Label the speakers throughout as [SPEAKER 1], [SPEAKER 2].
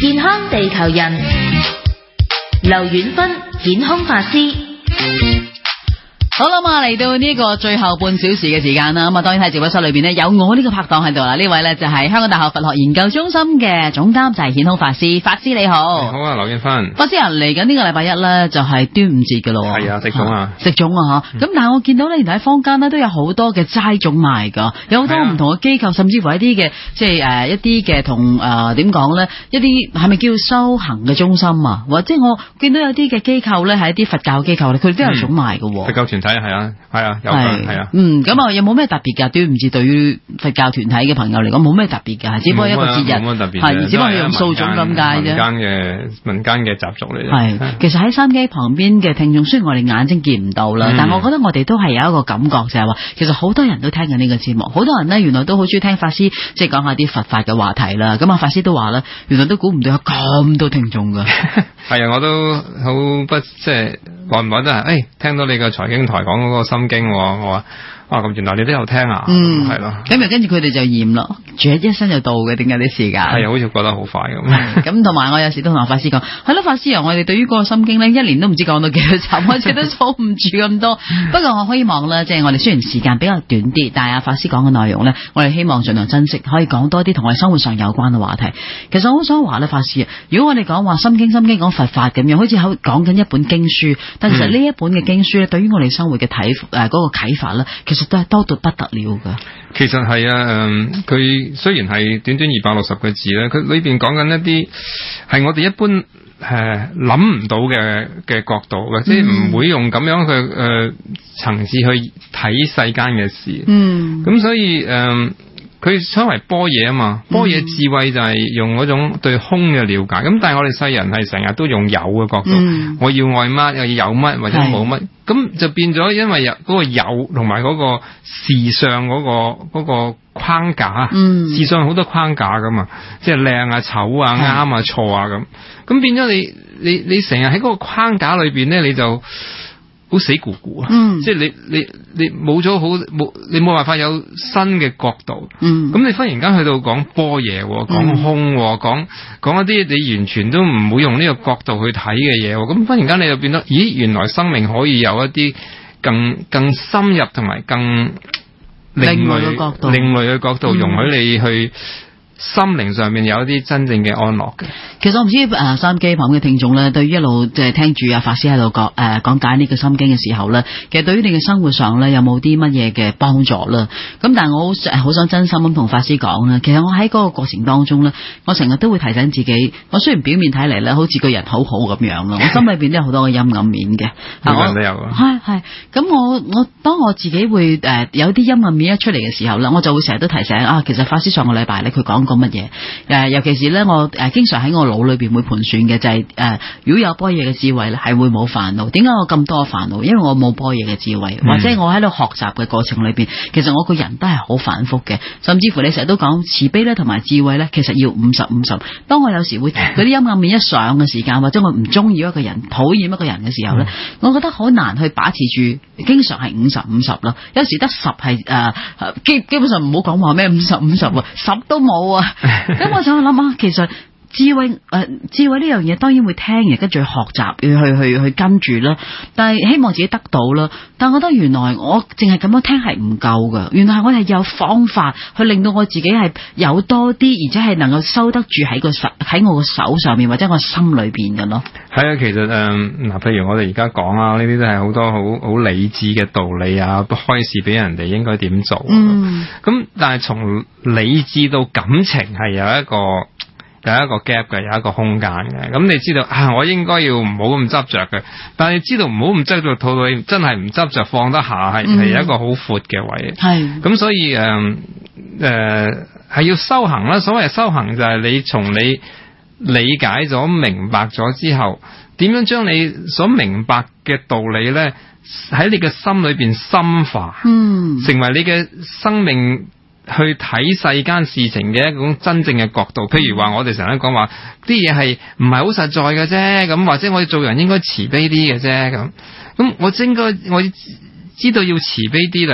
[SPEAKER 1] 健康地球人，劉遠芬健康法師。
[SPEAKER 2] 好啦嘛，嚟到呢個最後半小時嘅時間啦，咁啊當然喺直播室裏邊呢，有我呢個拍檔喺度啦，呢位呢就係香港大學佛學研究中心嘅總監，就係顯空法師。法師你好。
[SPEAKER 3] 好啊，劉遠芬。
[SPEAKER 2] 法師啊，嚟緊呢個禮拜一呢，就係端午節㗎咯。
[SPEAKER 3] 係啊，食粽啊，
[SPEAKER 2] 食粽啊吓。咁但係我見到呢，原來喺坊間呢都有好多嘅齋粽賣㗎，有好多唔同嘅機構，甚至乎一啲嘅即係一啲嘅同點講呢，一啲係咪叫修行嘅中心啊？或者我見到有啲嘅機構呢，係一啲佛教機構咧，佢哋都有粽賣㗎。
[SPEAKER 3] 佛教團體係啊，有㗎，係啊。
[SPEAKER 2] 咁啊有冇咩特別㗎？端午節對於佛教團體嘅朋友嚟講冇咩特別㗎，只不過一個節日，
[SPEAKER 3] 冇乜特別，
[SPEAKER 2] 係只不過用素粽咁解啫。
[SPEAKER 3] 民間嘅習俗嚟。
[SPEAKER 2] 係，其實喺收音機旁邊嘅聽眾，雖然我哋眼睛見唔到啦，但我覺得我哋都係有一個感覺，就係話，其實好多人都聽緊呢個節目，好多人呢原來都好中意聽法師即係講下啲佛法嘅話題啦。咁啊，法師都話啦，原來都估唔到有咁多聽眾㗎。
[SPEAKER 3] 係啊，我都好即係耐唔耐都係，聽到你個財經台講嗰個心經，我話咁原來你都有聽啊，係咯。
[SPEAKER 2] 咁又跟住佢哋就厭咯，住一生就到嘅，點解啲時間？係
[SPEAKER 3] 啊，好似過得好快咁。
[SPEAKER 2] 咁同埋我有時都同法師講，係咯，法師啊，我哋對於嗰個心經呢，一年都唔知講到幾多集，我哋都數唔住咁多。不過我希望呢，即係我哋雖然時間比較短啲，但係阿法師講嘅內容呢，我哋希望盡量珍惜，可以講多啲同我哋生活上有關嘅話題。其實我好想話咧，法師啊，如果我哋講話心經講佛法咁樣，好似講緊一本經書，但其實呢一本嘅經書咧，對於我哋生活嘅嗰個啟發咧，其實都係多到不得了噶。
[SPEAKER 3] 其實係啊，佢雖然係短短260個字咧，佢裏邊講緊一啲係我哋一般諗唔到嘅角度嘅，即係唔會用咁樣嘅層次去睇世間嘅事。咁所以佢稱為般若啊嘛，般若智慧就係用嗰種對空嘅了解。咁但係我哋世人係成日都用有嘅角度，我要愛乜，又要有乜或者冇乜，咁就變咗因為嗰個有同埋嗰個時尚嗰個框架，時尚好多框架噶嘛，即係靚啊、醜啊、啱啊、錯啊咁變咗你成日喺嗰個框架裏邊咧，你就好死咕咕啊！即係你冇咗你冇辦法有新嘅角度。咁你忽然間去到講般若，講空，講一啲你完全都唔會用呢個角度去睇嘅嘢。咁忽然間你就變得，咦，原來生命可以有一啲更深入同埋更另類嘅角度，容許你去心靈上面有一啲真正嘅安樂嘅。
[SPEAKER 2] 其實我唔知收音機旁嘅聽眾咧，對於一路即係聽住阿法師喺度講解呢個心經嘅時候咧，其實對於你嘅生活上咧有冇啲乜嘢嘅幫助啦？咁但係我好想真心咁同法師講啦，其實我喺嗰個過程當中咧，我成日都會提醒自己，我雖然表面睇嚟咧好似個人好好咁樣咯，我心裏邊都有好多嘅陰暗面嘅。
[SPEAKER 3] 每個人都有啊。係。
[SPEAKER 2] 咁我當我自己會有啲陰暗面一出嚟嘅時候咧，我就會成日都提醒其實法師上個禮拜咧佢講過乜嘢？尤其是咧我經常喺我腦裏邊會盤算嘅就係如果有般若嘅智慧咧，係會冇煩惱。點解我咁多煩惱？因為我冇般若嘅智慧，或者我喺度學習嘅過程裏邊，其實我個人都係好反覆嘅。甚至乎你成日都講慈悲咧，同埋智慧咧，其實要50-50。當我有時會嗰啲陰暗面一上嘅時間，或者我唔中意一個人、討厭一個人嘅時候咧，我覺得好難去把持住。經常係50-50咯，有時得10係基本上唔好講話咩50-50， 10都冇啊。咁我想諗下，其實智慧呢樣嘢當然會聽嘅，跟住去學習，去跟住啦。但係希望自己得到啦。但我覺得原來我淨係咁樣聽係唔夠㗎。原來我係有方法去令到我自己係有多啲，而且係能夠收得住喺我個手上面或者我心裏邊嘅咯。
[SPEAKER 3] 係啊，其實譬如我哋而家講啊，呢啲都係好多好理智嘅道理啊，開示俾人哋應該點做。咁但係從理智到感情係有一個 gap 嘅，有一個空間嘅。咁你知道我應該要唔好咁執着嘅，但係你知道唔好咁執着，到你真係唔執着放得下，係一個好闊嘅位。係咁，所以係要修行啦。所謂修行就係你從你理解咗、明白咗之後，點樣將你所明白嘅道理咧喺你嘅心裏邊深化，成為你嘅生命去睇世間事情嘅一種真正嘅角度。譬如話我哋成日講話啲嘢係唔係好實在嘅啫，咁或者我哋做人應該慈悲啲嘅啫，咁我知道要慈悲啲啦。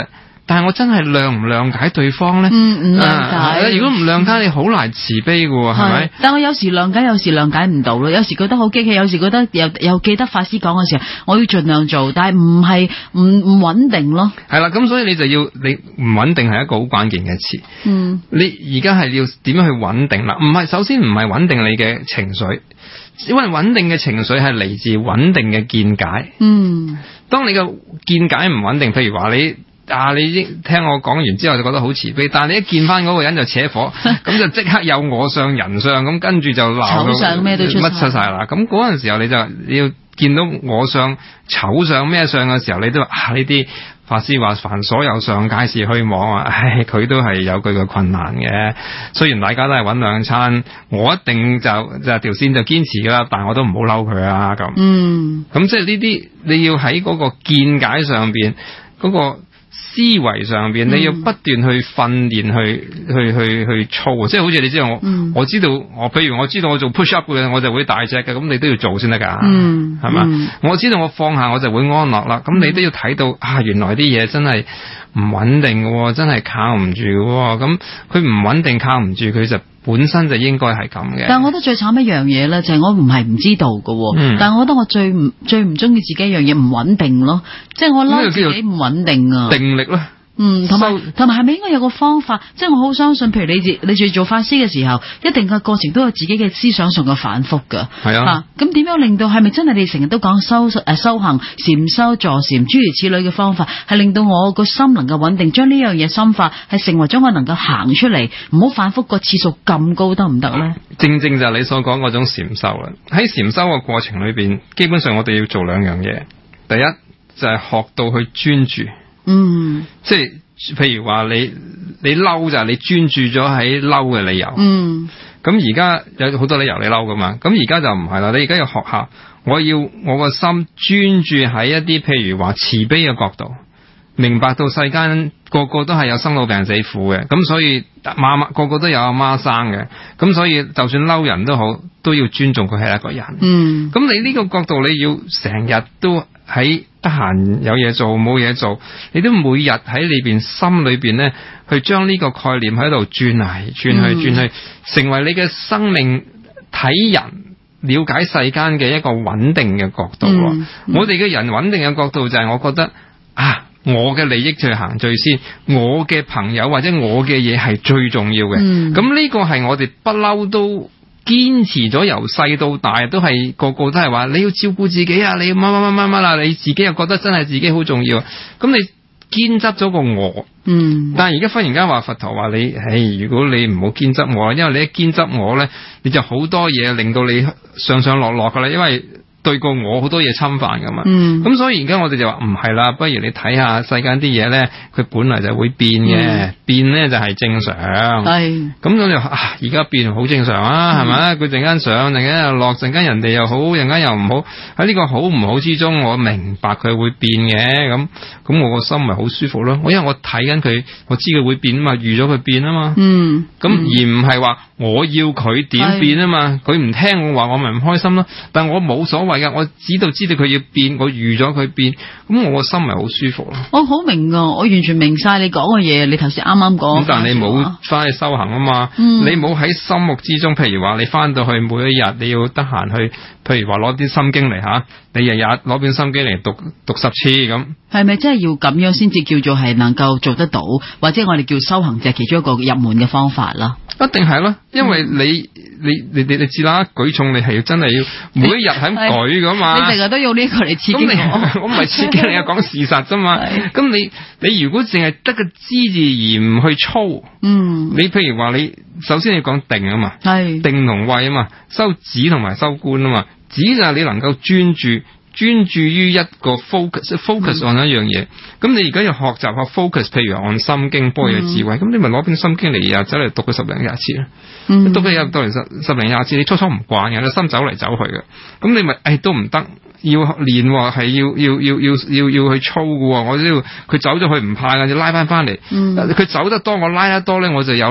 [SPEAKER 3] 但係我真係諒唔諒解對方咧？
[SPEAKER 2] 唔諒解。
[SPEAKER 3] 如果唔諒解，你好難慈悲㗎喎，係咪？
[SPEAKER 2] 但我有時諒解，有時諒解唔到咯。有時覺得好激氣，有時覺得又記得法師講嘅時候，我要盡量做，但係唔穩定咯。係
[SPEAKER 3] 啦，咁所以你就要你唔穩定係一個好關鍵嘅詞。你而家係要點樣去穩定啦？首先唔係穩定你嘅情緒。因為穩定嘅情緒係嚟自穩定嘅見解。當你嘅見解唔穩定，譬如話你聽我講完之後就覺得好慈悲，但係你一見翻嗰個人就扯火，咁就即刻有我相人相，咁跟住就鬧到
[SPEAKER 2] 醜相咩都出
[SPEAKER 3] 晒啦。咁嗰陣時候你要見到我相醜相咩相嘅時候，你都話呢啲法師話凡所有相皆是虛妄啊，佢都係有佢嘅困難嘅。雖然大家都係搵兩餐，我一定就條線就堅持噶啦，但係我都唔好嬲佢啊咁。咁即係呢啲你要喺嗰個見解上邊嗰個思維上邊，你要不斷去訓練，去操，即係好似你知道我知道譬如我知道我做 push up 嘅，我就會大隻嘅，咁你都要做先得噶，係嘛？我知道我放下我就會安樂啦，咁你都要睇到原來啲嘢真係唔穩定嘅，真係靠唔住嘅，咁佢唔穩定靠唔住，佢就本身就應該係咁嘅。
[SPEAKER 2] 但係我覺得最慘一樣嘢咧，就係我唔係唔知道嘅，但係我覺得我最唔中意自己一樣嘢唔穩定咯，即係我嬲自己唔穩定啊，
[SPEAKER 3] 定力啦。
[SPEAKER 2] 同埋係咪應該有個方法？即係我好相信，譬如你住做法師嘅時候，一定嘅過程都有自己嘅思想上嘅反覆㗎。係啊，咁點樣令到係咪真係你成日都講修行、禪修、助禪諸如此類嘅方法，係令到我個心能夠穩定，將呢樣嘢深化，係成為咗我能夠行出嚟，唔好反覆個次數咁高，得唔得咧？
[SPEAKER 3] 正就係你所講嗰種禪修啦。喺禪修嘅過程裏邊，基本上我哋要做兩樣嘢。第一就係學到去專注。即係譬如話你嬲就係你專注咗喺嬲嘅理由。咁而家有好多理由你嬲噶嘛，咁而家就唔係啦，你而家要學下，我要我個心專注喺一啲譬如話慈悲嘅角度，明白到世間個個都係有生老病死苦嘅，咁所以個個都有阿媽生嘅，咁所以就算嬲人都好，都要尊重佢係一個人。咁你呢個角度你要成日都喺得閒有嘢做冇嘢做，你都每日喺裏邊心裏邊咧，去將呢個概念喺度轉嚟轉去，成為你嘅生命睇人了解世間嘅一個穩定嘅角度。我哋嘅人穩定嘅角度就係我覺得我嘅利益最行最先，我嘅朋友或者我嘅嘢係最重要嘅。咁呢個係我哋不嬲都堅持咗，由細到大都係個個都係話你要照顧自己啊，你要乜啦，你自己又覺得真係自己好重要，咁你堅執咗個我。但係而家忽然間話佛陀話你，如果你唔好堅執我，因為你一堅執我咧，你就好多嘢令到你上上落落噶啦，因為對過我好多嘢侵犯噶嘛。咁所以而家我哋就話唔係啦，不如你睇下世間啲嘢咧，佢本來就會變嘅，變咧就係正常。係咁我就而家變好正常啊，係咪？佢陣間上，陣間又落，陣間人哋又好，陣間又唔好。喺呢個好唔好之中，我明白佢會變嘅，咁我個心咪好舒服咯。因為我睇緊佢，我知佢會變啊嘛，預咗佢變啊嘛。咁而唔係話我要佢點變啊嘛，佢唔聽我話，我咪唔開心咯。但我冇所謂噶，我知道佢要變，我預咗佢變，咁我個心咪好舒服咯。我好明啊，我完全明晒你講嘅嘢。你頭先啱啱講，咁但係你冇翻去修行啊嘛，你冇喺心目之中，譬如話你翻到去每一日你要得閒去，譬如話攞啲心經嚟你日日攞本心經嚟讀10次咁，係咪真係要咁樣先至叫做係能夠做得到，或者我哋叫修行就係其中一個入門嘅方法啦？一定係啦，因為你知啦，舉重你係要真係要每一日喺咁舉噶嘛，你成日都用呢個嚟刺激我唔係刺激你，講事實啫嘛。咁你如果淨係得個知字而唔去操，你譬如話你首先要講定啊嘛，定同慧啊嘛，修止同埋修觀啊嘛。止就係你能夠專注於一個 focus on 一樣嘢。咁你而家要學習學 focus， 譬如按心經般若智慧，咁你咪攞本心經嚟日走嚟讀佢10零20次啦。讀佢讀嚟10零20次，你初初唔慣嘅，你心走嚟走去嘅，咁你咪都唔得，要練喎，係要去操嘅喎。我都要佢走咗去唔怕嘅，要拉翻嚟。佢走得多，我拉得多咧，我就有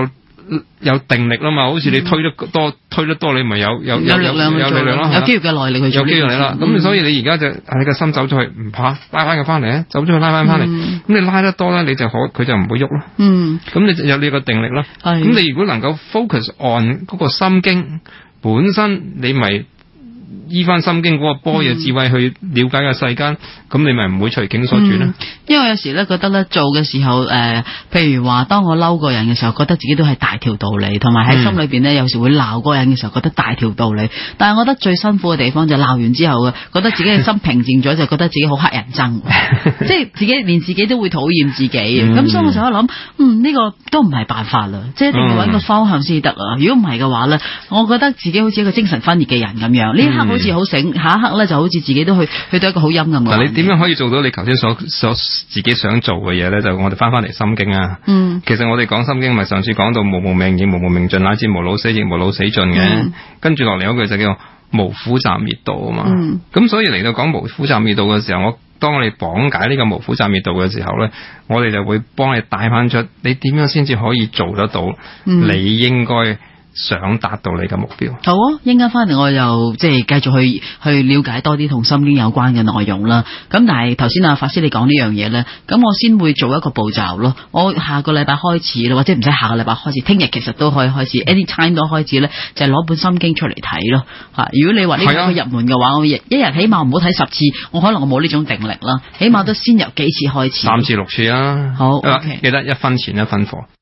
[SPEAKER 3] 有定力啦嘛，好似你推得多，你咪有力量去做咯，
[SPEAKER 2] 有肌肉嘅耐力去做，
[SPEAKER 3] 有肌肉力啦。咁所以你而家就你個心走咗去，唔怕拉翻佢翻嚟，走咗去拉翻嚟。咁你拉得多咧，佢就唔會喐咯。咁你就有呢個定力啦。咁你如果能夠 focus on 嗰個心經本身，你咪依翻心經嗰個般若智慧去了解個世間，咁你咪唔會隨境所轉啦。
[SPEAKER 2] 因為有時咧覺得咧做嘅時候，譬如話當我嬲個人嘅時候，覺得自己都係大條道理，同埋喺心裏邊咧有時會鬧個人嘅時候，覺得大條道理。但係我覺得最辛苦嘅地方就鬧完之後嘅，覺得自己嘅心平靜咗，就覺得自己好乞人憎，即係自己連自己都會討厭自己。咁所以我就喺度諗，呢個都唔係辦法啦，即係一定要揾個方向先得啊！如果唔係嘅話咧，我覺得自己好似一個精神分裂嘅人咁樣，呢一刻好似好醒，下一刻咧就好似自己都去到一個好陰暗嘅。
[SPEAKER 3] 嗱，你點樣可以做到你頭先所自己想做嘅嘢咧？就我哋翻嚟心經啊。其實我哋講心經，咪上次講到無明亦無明盡，乃至無老死亦無老死盡嘅。跟住落嚟嗰句就叫無苦集滅道啊嘛。咁所以嚟到講無苦集滅道嘅時候，當我哋講解呢個無苦集滅道嘅時候咧，我哋就會幫你帶翻出你點樣先至可以做得到，你應該想達到你嘅目標。
[SPEAKER 2] 好啊，一陣間翻嚟我又即係繼續去了解多啲同心經有關嘅內容啦。咁但係頭先法師你講呢樣嘢咧，咁我先會做一個步驟咯。我下個禮拜開始啦，或者唔使下個禮拜開始，聽日其實都可以開始，anytime 都開始咧，就係攞本心經出嚟睇咯。如果你話呢個入門嘅話，我一日起碼唔好睇10次，我可能我冇呢種定力啦，起碼都先由幾次開始，3
[SPEAKER 3] 次6次啦。
[SPEAKER 2] 好，okay。
[SPEAKER 3] 記得1分錢1分貨。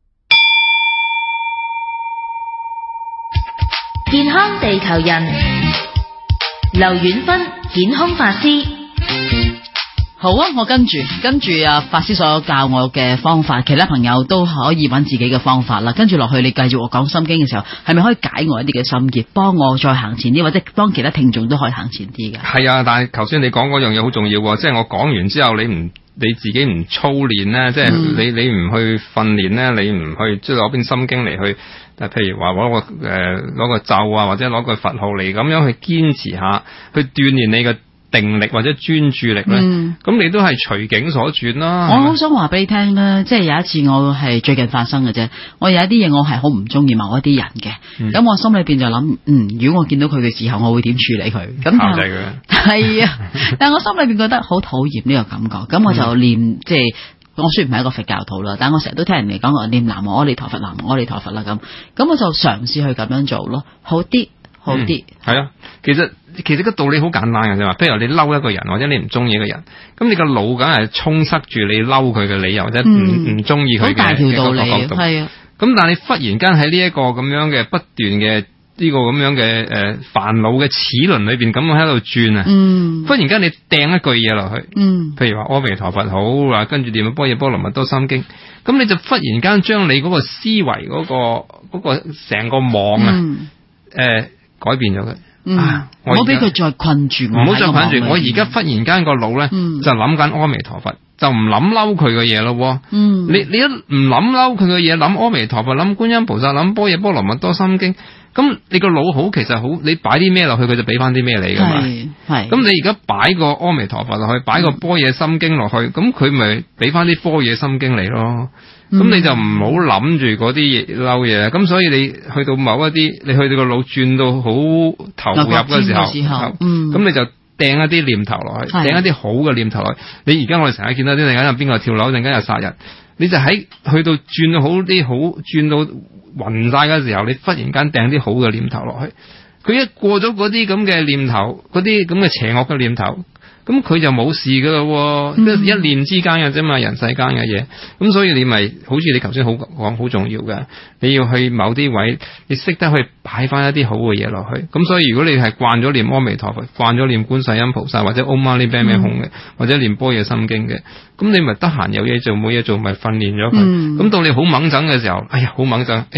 [SPEAKER 1] 健康地球人，劉遠芬健康法師。
[SPEAKER 2] 好啊，我跟住法師所教我嘅方法，其他朋友都可以揾自己嘅方法啦。跟住落去，你繼續我講心經嘅時候，係咪可以解我一啲嘅心結，幫我再行前啲，或者幫其他聽眾都可以行前啲嘅？係
[SPEAKER 3] 啊，但係頭先你講嗰樣嘢好重要喎，即係我講完之後，你自己唔操練咧，即係你唔去訓練咧，你唔去即係攞邊心經嚟去。譬如話攞個咒啊，或者攞個佛號嚟咁樣去堅持下，去鍛煉你嘅定力或者專注力咧，咁你都係隨境所轉啦。
[SPEAKER 2] 我好想話俾你聽咧，即係有一次我係最近發生嘅啫。我有一啲嘢我係好唔中意某一啲人嘅，咁我心裏邊就諗，如果我見到佢嘅時候，我會點處理佢？咁
[SPEAKER 3] 考慮佢
[SPEAKER 2] 係啊，但係我心裏邊覺得好討厭呢個感覺，咁我就念即係。我雖然唔係一個佛教徒啦，但我成日都聽人哋講我念南無阿彌陀佛，南無阿彌陀佛啦咁我就嘗試去咁樣做咯，好啲。
[SPEAKER 3] 係啊，其實個道理好簡單嘅啫嘛。譬如你嬲一個人，或者你唔中意一個人，咁你個腦梗係充塞住你嬲佢嘅理由，或者唔中意佢嘅
[SPEAKER 2] 大條道理
[SPEAKER 3] 角度。係啊，咁但係你忽然間喺呢一個咁樣嘅不斷嘅呢個咁樣嘅煩惱嘅齒輪裏邊咁喺度轉啊，忽然間你掟一句嘢落去，譬如話阿彌陀佛好啦，跟住念般若波羅蜜多心經，咁你就忽然間將你嗰個思維嗰個成個網改變咗佢。
[SPEAKER 2] 唔好俾佢再困住我，
[SPEAKER 3] 唔好再困住我。而家忽然間個腦咧就諗緊阿彌陀佛，就唔諗嬲佢嘅嘢咯。你一唔諗嬲佢嘅嘢，諗阿彌陀佛，諗觀音菩薩，諗般若波羅蜜多心經，咁你個腦好，其實好，你擺啲咩落去，佢就俾翻啲咩你噶嘛。係。咁你而家擺個阿彌陀佛落去，擺個般若心經落去，咁佢咪俾翻啲般若心經嚟咯。咁你就唔好諗住嗰啲嬲嘢，咁所以你去到某一啲，你去到個腦轉到好投入嘅時候，咁你就掟一啲念頭落去，掟一啲好嘅念頭落去。你而家我哋成日見到啲陣間有邊個跳樓，陣間又殺人，你就喺去到轉到好啲好，轉到暈晒嘅時候，你忽然間掟啲好嘅念頭落去，佢一過咗嗰啲咁嘅念頭，嗰啲咁嘅邪惡嘅念頭。咁佢就冇事噶咯，一念之間嘅啫嘛，人世間嘅嘢。咁所以你咪好似你頭先好講好重要嘅，你要去某啲位，你識得去擺翻一啲好嘅嘢落去。咁所以如果你係慣咗念阿彌陀佛，慣咗念觀世音菩薩或者 Om Mani Padme Hum 嘅，或者念般若心經嘅，咁你咪得閒有嘢做冇嘢做，咪訓練咗佢。咁到你好猛整嘅時候，哎呀好猛整，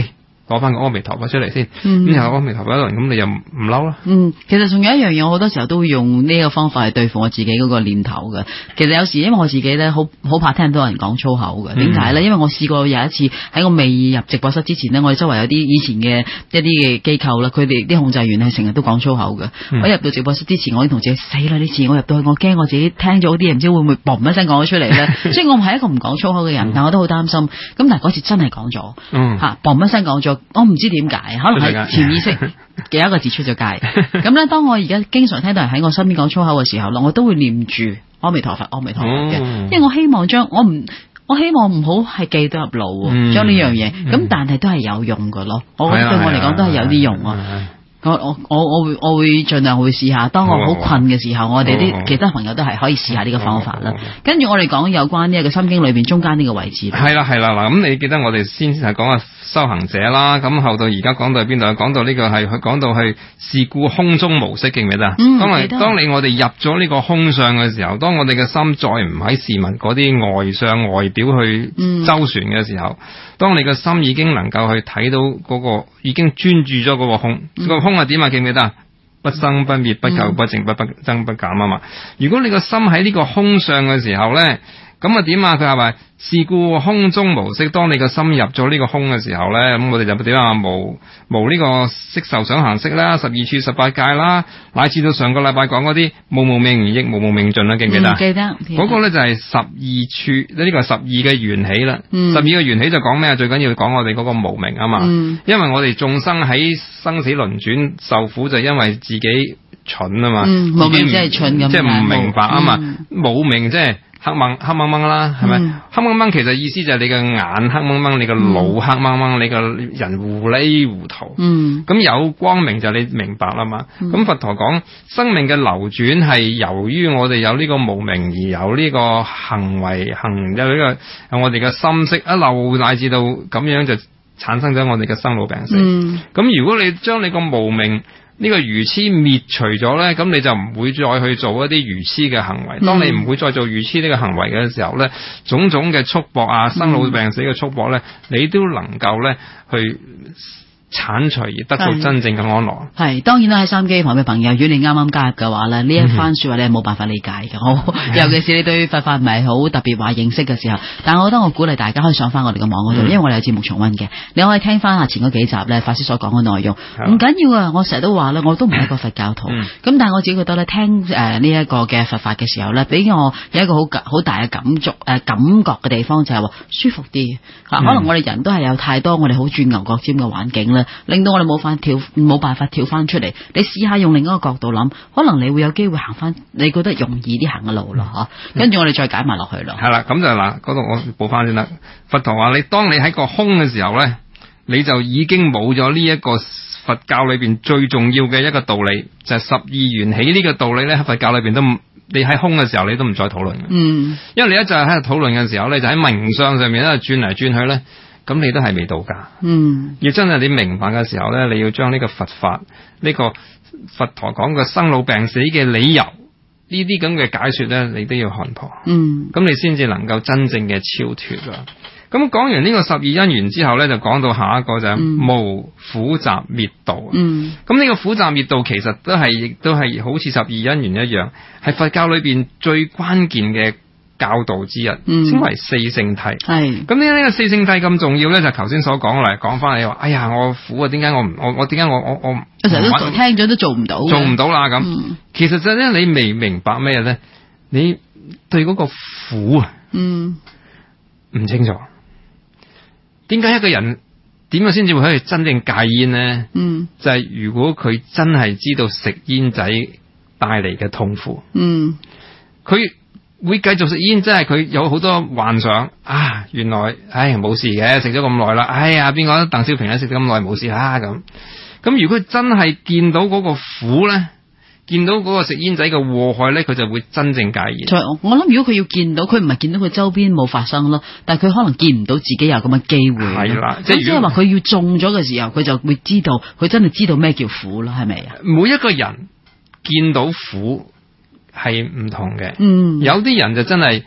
[SPEAKER 3] 攞翻個阿彌陀佛出嚟先，咁然後阿彌陀佛一輪，咁你又唔嬲啦。
[SPEAKER 2] 其實仲有一樣嘢，我好多時候都會用呢個方法去對付我自己嗰個念頭嘅。其實有時因為我自己咧好怕聽到人講粗口嘅，點解咧？因為我試過有一次喺我未入直播室之前呢，我哋周圍有啲以前嘅一啲嘅機構啦，佢哋啲控制員係成日都講粗口嘅。我入到直播室之前，我已經同自己死啦！呢次我入到去，我驚我自己聽咗啲嘢，唔知會唔會嘣一聲講咗出嚟咧。所以我唔係一個唔講粗口嘅人，但我都好擔心。咁但係嗰次真係講咗，嘣一聲講咗，我唔知點解，可能係潛意識嘅一個字出咗街。咁咧，當我而家經常聽到人喺我身邊講粗口嘅時候咧，我都會念住阿彌陀佛、阿彌陀佛嘅，因為我希望我希望唔好係記得入腦，將呢樣嘢。咁但係都係有用㗎咯，我覺得對我嚟講都係有啲用啊。我會盡量會試下。當我好困嘅時候，我哋啲其他朋友都係可以試下呢個方法啦。跟住我哋講有關呢個心經裏邊中間呢個位置。
[SPEAKER 3] 係啦嗱，咁你記得我哋先係講下修行者啦，咁後到而家講到邊度？講到呢個係講到係是故空中無色，記唔記得？當我哋入咗呢個空相嘅時候，當我哋嘅心再唔喺事物嗰啲外相外表去周旋嘅時候，當你嘅心已經能夠去睇到嗰個已經專注咗嗰個空，個空係點啊？記唔記得？不生不滅不垢不淨不增不減啊嘛！如果你個心喺呢個空相嘅時候咧，咁啊點啊？佢係咪是故空中無色？當你個心入咗呢個空嘅時候咧，咁我哋就點啊？無呢個色受想行識啦，12處18界啦，乃至到上個禮拜講嗰啲無明而益無明盡啦，記唔記得？記得。嗰個咧就係12處，呢個12嘅緣起啦。12嘅緣起就講咩啊？最緊要講我哋嗰個無明啊嘛。因為我哋眾生喺生死輪轉受苦，就因為自己蠢啊嘛。無明即係蠢咁，即係唔明白啊嘛。無明即係黑掹掹啦，係咪？黑掹掹其實意思就係你嘅眼黑掹掹，你嘅腦黑掹掹，你嘅人糊裡糊塗。咁有光明就你明白啦嘛。咁佛陀講生命嘅流轉係由於我哋有呢個無明而有呢個行為有呢個我哋嘅心識一路乃至到咁樣就產生咗我哋嘅生老病死。咁如果你將你個無明呢個愚痴滅除咗咧，咁你就唔會再去做一啲愚痴嘅行為。當你唔會再做愚痴呢個行為嘅時候咧，種種嘅束縛啊，生老病死嘅束縛咧，你都能夠咧去剷除而得到真正嘅安樂。係當然啦，喺收音機旁邊嘅朋友，如果你啱啱加入嘅話咧，呢一番説話你係冇辦法理解嘅。尤其是你對佛法唔係好特別話認識嘅時候，但我覺得我鼓勵大家可以上翻我哋嘅網嗰度，因為我哋有節目重溫嘅，你可以聽翻下前嗰幾集咧法師所講嘅內容。唔緊要啊，我成日都話咧，我都唔係一個佛教徒，咁但係我自己覺得咧，聽呢一個嘅佛法嘅時候咧，俾我有一個好大嘅感覺嘅地方就係話舒服啲。可能我哋人都係有太多我哋好轉牛角尖嘅環境咧，令到我哋冇辦法跳翻出嚟。你試下用另一個角度諗，可能你會有機會行翻你覺得容易啲行嘅路咯。跟住我哋再解埋落去咯。係啦，咁就嗱嗰度我補翻先啦。佛陀話當你喺個空嘅時候咧，你就已經冇咗呢一個佛教裏邊最重要嘅一個道理，就係12緣起呢個道理咧。喺佛教裏邊都你喺空嘅時候你都唔再討論嘅。因為你一就喺度討論嘅時候咧，就喺名相上面咧轉嚟轉去咧。咁你都係未到㗎。要真係你明白嘅時候咧，你要將呢個佛法呢個佛陀講嘅生老病死嘅理由呢啲咁嘅解說咧，你都要看破。咁你先至能夠真正嘅超脫啦。咁講完呢個12因緣之後咧，就講到下一個就係無苦集滅道。咁呢個苦集滅道其實亦都係好似12因緣一樣，係佛教裏邊最關鍵嘅教導之一，稱為四聖諦。係咁呢個四聖諦咁重要咧，就頭先所講嚟講翻你話，哎呀我苦啊，點解我點解我成日都聽咗都做唔到啦咁。其實就咧你未明白咩咧？你對嗰個苦啊，唔清楚。點解一個人點樣先至會可以真正戒煙咧？就係如果佢真係知道食煙仔帶嚟嘅痛苦，佢會繼續食煙，即係佢有好多幻想啊！原來冇事嘅，食咗咁耐啦，哎呀邊個鄧小平咧食咗咁耐冇事啦咁。咁如果佢真係見到嗰個苦咧，見到嗰個食煙仔嘅禍害咧，佢就會真正戒煙。我諗如果佢要見到，佢唔係見到佢周邊冇發生咯，但係佢可能見唔到自己有咁嘅機會。係啦，即係話佢要中咗嘅時候，佢就會知道，佢真係知道咩叫苦咯，係咪啊？每一個人見到苦係唔同嘅。有啲人就真係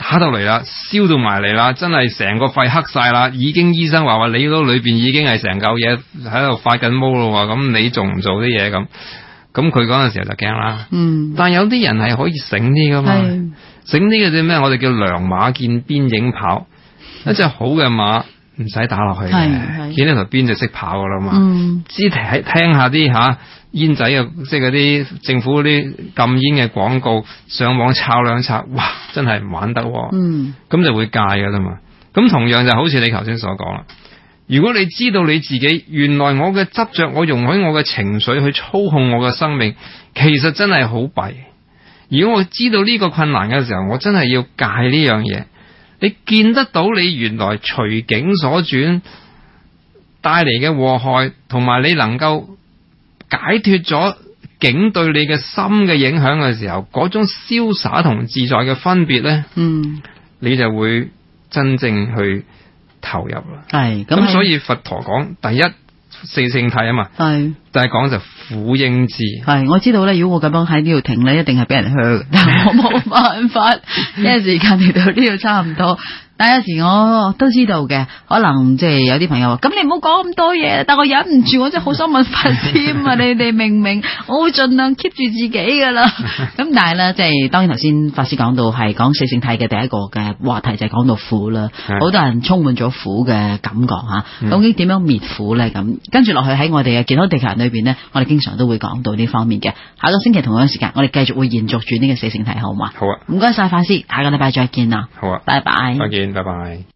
[SPEAKER 3] 打到嚟啦，燒到埋嚟啦，真係成個肺黑晒啦，已經醫生話你嗰裏邊已經係成嚿嘢喺度發緊毛咯，咁你仲唔做啲嘢咁？咁佢嗰陣時候就驚啦。但係有啲人係可以醒啲噶嘛，醒啲嘅啲咩？我哋叫良馬見鞭影跑，一隻好嘅馬唔使打落去嘅，見到條鞭就識跑噶啦嘛。知聽下啲煙仔嘅，即係嗰啲政府嗰啲禁煙嘅廣告，上網抄兩抄，哇！真係唔玩得喎。咁就會戒噶啦嘛。咁同樣就好似你頭先所講啦。如果你知道你自己原來我嘅執着，我容許我嘅情緒去操控我嘅生命，其實真係好弊。如果我知道呢個困難嘅時候，我真係要戒呢樣嘢。你見得到你原來隨境所轉帶嚟嘅禍害，同埋你能夠解脫咗境對你嘅心嘅影響嘅時候，嗰種瀟灑同自在嘅分別呢，你就會真正去投入啦。係咁，所以佛陀講第一四聖諦啊嘛，係第一講就苦應智。係
[SPEAKER 2] 我知道咧，如果我咁樣喺呢度停咧，一定係俾人靴，但係我冇辦法，因為時間嚟到呢度差唔多。但有時我都知道嘅，可能即係有啲朋友話，咁你唔好講咁多嘢，但我忍唔住，我真係好想問法師啊！你哋明唔明？我會盡量 keep 住自己噶啦。咁但係咧，即係當然頭先法師講到係講四聖諦嘅第一個嘅話題就係講到苦啦，好多人充滿咗苦嘅感覺吓，究竟點樣滅苦咧？咁跟住落去喺我哋嘅健康地球人裏邊呢，我哋經常都會講到呢方面嘅。下個星期同樣時間，我哋繼續會延續住呢個四聖諦，好嘛？
[SPEAKER 3] 好啊！
[SPEAKER 2] 唔該晒法師，下個禮拜再見啦。
[SPEAKER 3] 好啊！
[SPEAKER 2] 拜拜。
[SPEAKER 3] 再見。拜拜。